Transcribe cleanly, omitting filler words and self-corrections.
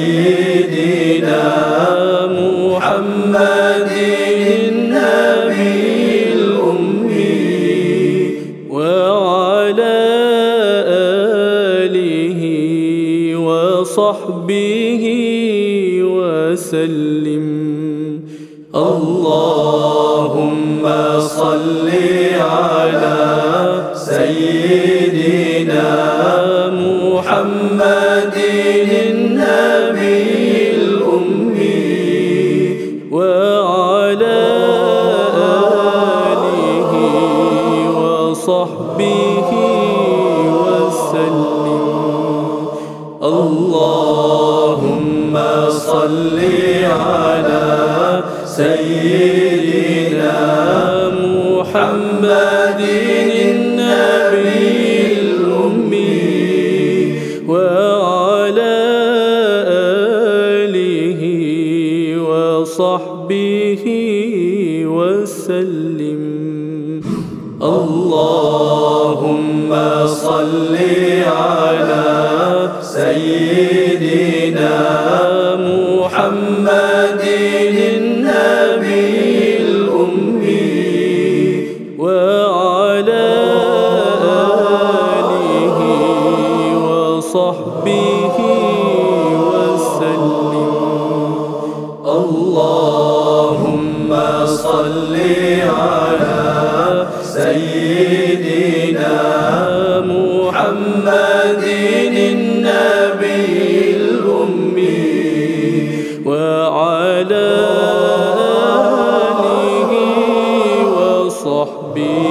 سيدنا محمد النبي الأمي وعلى آله وصحبه وسلم. اللهم صل على سيدنا محمد النبي الأمي وعلى آله وصحبه وسلم. اللهم صل على سيدنا محمد النبي الأمي وعلى آله وصحبه وسلم. اللهم صل على سيدنا محمد النبي الأمي وعلى آله وصحبه وسلم. اللهم صل على سيدنا محمد النبي الأمي وعلى آله وصحبه